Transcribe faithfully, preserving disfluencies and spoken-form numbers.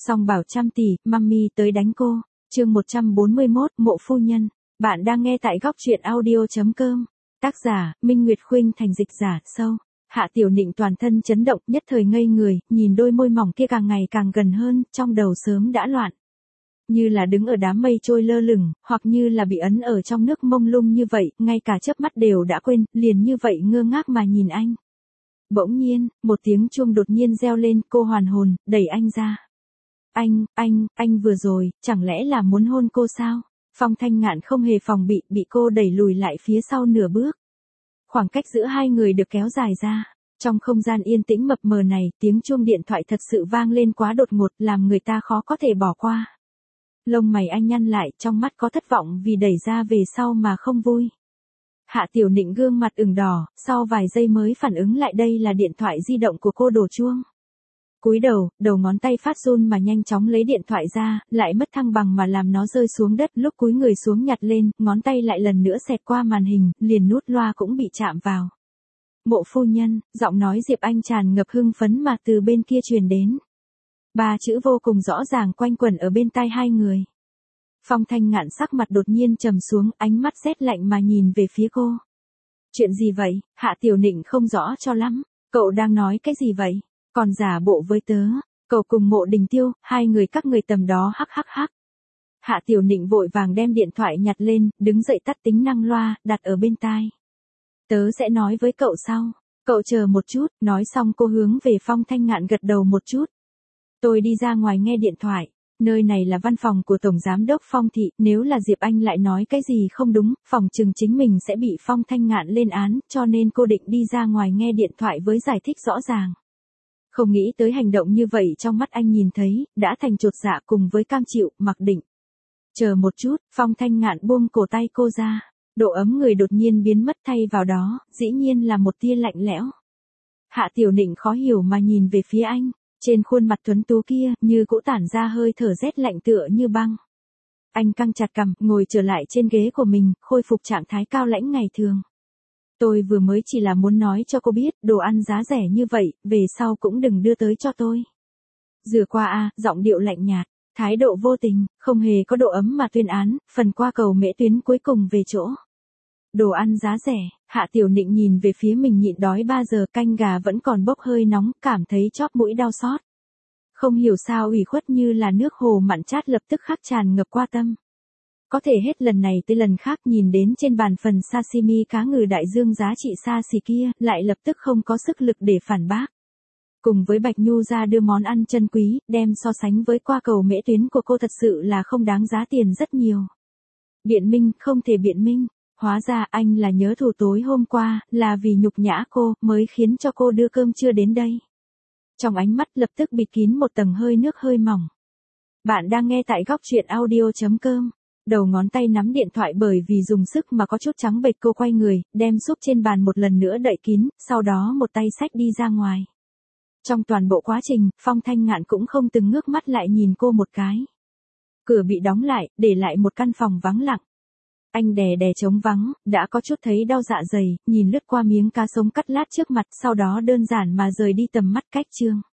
Song bảo trăm tỷ, mummy tới đánh cô. Chương một trăm bốn mươi mốt, Mộ phu nhân. Bạn đang nghe tại góc truyện audio chấm com. Tác giả, Minh Nguyệt Khuynh thành dịch giả, sâu. Hạ Tiểu Nịnh toàn thân chấn động, nhất thời ngây người, nhìn đôi môi mỏng kia càng ngày càng gần hơn, trong đầu sớm đã loạn. Như là đứng ở đám mây trôi lơ lửng, hoặc như là bị ấn ở trong nước mông lung như vậy, ngay cả chớp mắt đều đã quên, liền như vậy ngơ ngác mà nhìn anh. Bỗng nhiên, một tiếng chuông đột nhiên reo lên, cô hoàn hồn, đẩy anh ra. Anh, anh, anh vừa rồi, chẳng lẽ là muốn hôn cô sao? Phong Thanh Ngạn không hề phòng bị, bị cô đẩy lùi lại phía sau nửa bước. Khoảng cách giữa hai người được kéo dài ra. Trong không gian yên tĩnh mập mờ này, tiếng chuông điện thoại thật sự vang lên quá đột ngột, làm người ta khó có thể bỏ qua. Lông mày anh nhăn lại, trong mắt có thất vọng vì đẩy ra về sau mà không vui. Hạ Tiểu Nịnh gương mặt ửng đỏ, sau vài giây mới phản ứng lại đây là điện thoại di động của cô đổ chuông. Cúi đầu, đầu ngón tay phát run mà nhanh chóng lấy điện thoại ra, lại mất thăng bằng mà làm nó rơi xuống đất, lúc cúi người xuống nhặt lên, ngón tay lại lần nữa xẹt qua màn hình, liền nút loa cũng bị chạm vào. Mộ phu nhân, giọng nói Diệp Anh tràn ngập hưng phấn mà từ bên kia truyền đến. Ba chữ vô cùng rõ ràng quanh quẩn ở bên tai hai người. Phong Thanh Ngạn sắc mặt đột nhiên trầm xuống, ánh mắt rét lạnh mà nhìn về phía cô. Chuyện gì vậy? Hạ Tiểu Nịnh không rõ cho lắm. Cậu đang nói cái gì vậy? Còn giả bộ với tớ. Cậu cùng Mộ Đình Tiêu, hai người các người tầm đó hắc hắc hắc. Hạ Tiểu Nịnh vội vàng đem điện thoại nhặt lên, đứng dậy tắt tính năng loa, đặt ở bên tai. Tớ sẽ nói với cậu sau. Cậu chờ một chút, nói xong cô hướng về Phong Thanh Ngạn gật đầu một chút. Tôi đi ra ngoài nghe điện thoại. Nơi này là văn phòng của Tổng Giám đốc Phong Thị, nếu là Diệp Anh lại nói cái gì không đúng, phòng chừng chính mình sẽ bị Phong Thanh Ngạn lên án, cho nên cô định đi ra ngoài nghe điện thoại với giải thích rõ ràng. Không nghĩ tới hành động như vậy trong mắt anh nhìn thấy, đã thành chột dạ cùng với cam chịu, mặc định. Chờ một chút, Phong Thanh Ngạn buông cổ tay cô ra, độ ấm người đột nhiên biến mất thay vào đó, dĩ nhiên là một tia lạnh lẽo. Hạ Tiểu Nịnh khó hiểu mà nhìn về phía anh. Trên khuôn mặt tuấn tú kia, như cũ tản ra hơi thở rét lạnh tựa như băng. Anh căng chặt cằm, ngồi trở lại trên ghế của mình, khôi phục trạng thái cao lãnh ngày thường. Tôi vừa mới chỉ là muốn nói cho cô biết, đồ ăn giá rẻ như vậy, về sau cũng đừng đưa tới cho tôi. Rửa qua a, giọng điệu lạnh nhạt, thái độ vô tình, không hề có độ ấm mà tuyên án, phần qua cầu mễ tuyến cuối cùng về chỗ. Đồ ăn giá rẻ, Hạ Tiểu Nịnh nhìn về phía mình nhịn đói ba giờ, canh gà vẫn còn bốc hơi nóng, cảm thấy chóp mũi đau xót. Không hiểu sao ủy khuất như là nước hồ mặn chát lập tức khắc tràn ngập qua tâm. Có thể hết lần này tới lần khác nhìn đến trên bàn phần sashimi cá ngừ đại dương giá trị xa xỉ kia, lại lập tức không có sức lực để phản bác. Cùng với Bạch Nhu ra đưa món ăn chân quý, đem so sánh với qua cầu mễ tuyến của cô thật sự là không đáng giá tiền rất nhiều. Biện minh, không thể biện minh. Hóa ra anh là nhớ thù tối hôm qua, là vì nhục nhã cô, mới khiến cho cô đưa cơm trưa đến đây. Trong ánh mắt lập tức bịt kín một tầng hơi nước hơi mỏng. Bạn đang nghe tại góc truyện audio chấm com. Đầu ngón tay nắm điện thoại bởi vì dùng sức mà có chút trắng bệch, cô quay người, đem xúc trên bàn một lần nữa đậy kín, sau đó một tay xách đi ra ngoài. Trong toàn bộ quá trình, Phong Thanh Ngạn cũng không từng ngước mắt lại nhìn cô một cái. Cửa bị đóng lại, để lại một căn phòng vắng lặng. Anh đè đè trống vắng, đã có chút thấy đau dạ dày, nhìn lướt qua miếng cá sống cắt lát trước mặt, sau đó đơn giản mà rời đi tầm mắt cách chương.